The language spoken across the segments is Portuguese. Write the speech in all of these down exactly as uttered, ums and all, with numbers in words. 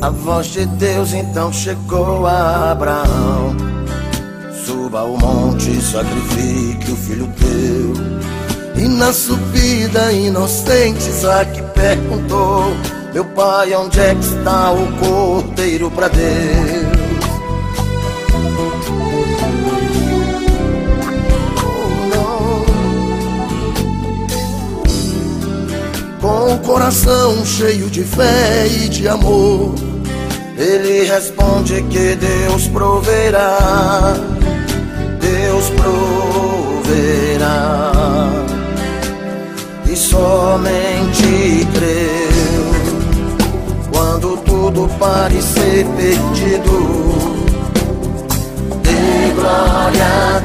A voz de Deus então chegou a Abraão: suba ao monte, sacrifique o filho teu. E na subida inocente Isaque perguntou: meu pai, onde é que está o cordeiro pra Deus? Com o coração cheio de fé e de amor, ele responde que Deus proverá, Deus proverá. E somente creu quando tudo parecer perdido. Dê glória a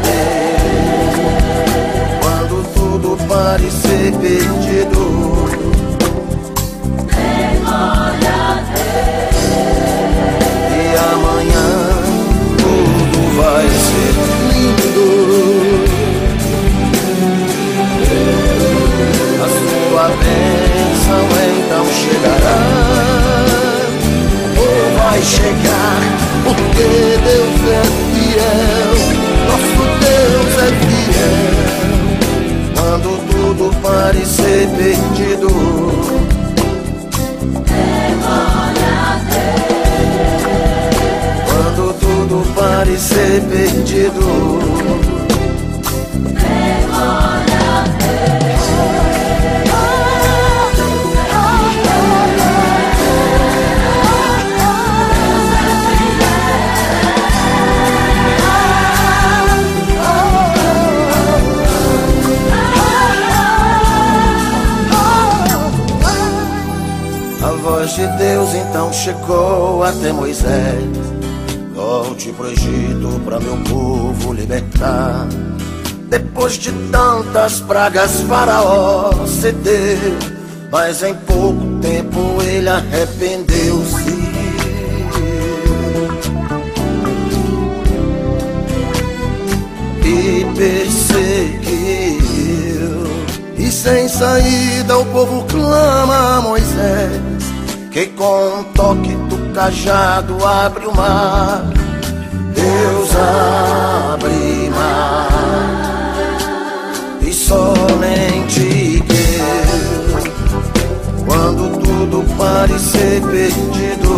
Deus quando tudo parecer perdido. Vai ser lindo. A sua bênção então chegará, ou vai chegar, porque Deus é fiel, nosso Deus é fiel. Quando tudo parecer perdido, parecer perdido. A voz de Deus então chegou até Moisés: volte pro Egito pra meu povo libertar. Depois de tantas pragas Faraó cedeu, mas em pouco tempo ele arrependeu-se. E perseguiu, e sem saída o povo clama a Moisés, que com um toque do cajado abre o mar. Deus abre mar, e somente Deus, quando tudo parecer perdido.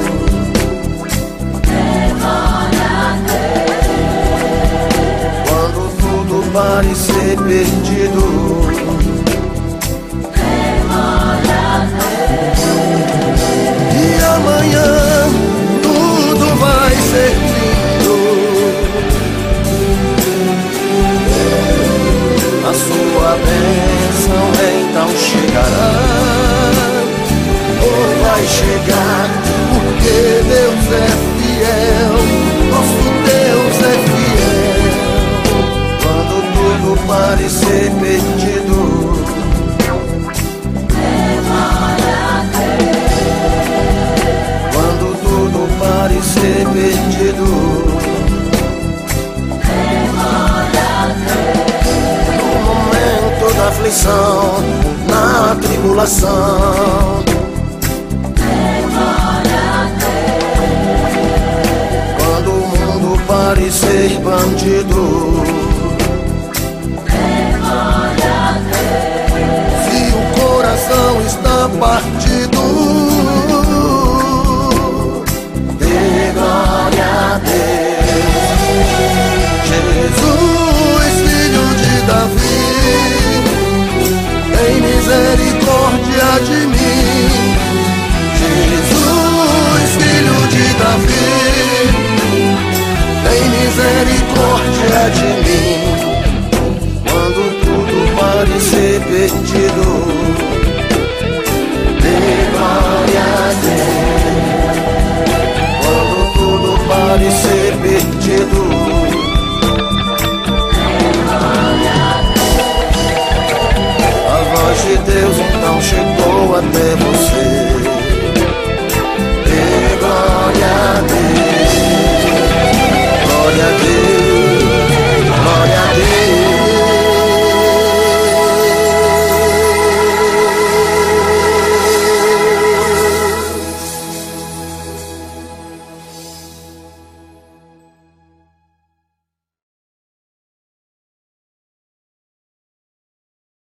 Quando tudo parecer perdido, e amanhã tudo vai ser lindo. A sua bênção então chegará, ou vai chegar, porque Deus é fiel, nosso Deus é fiel. Quando tudo parecer perdido, parecer perdido, no momento da aflição, na tribulação, quando o mundo parecer bandido, se o coração está partido, glória a Deus. Jesus, filho de Davi, tem misericórdia de mim. Jesus, filho de Davi, tem misericórdia de mim.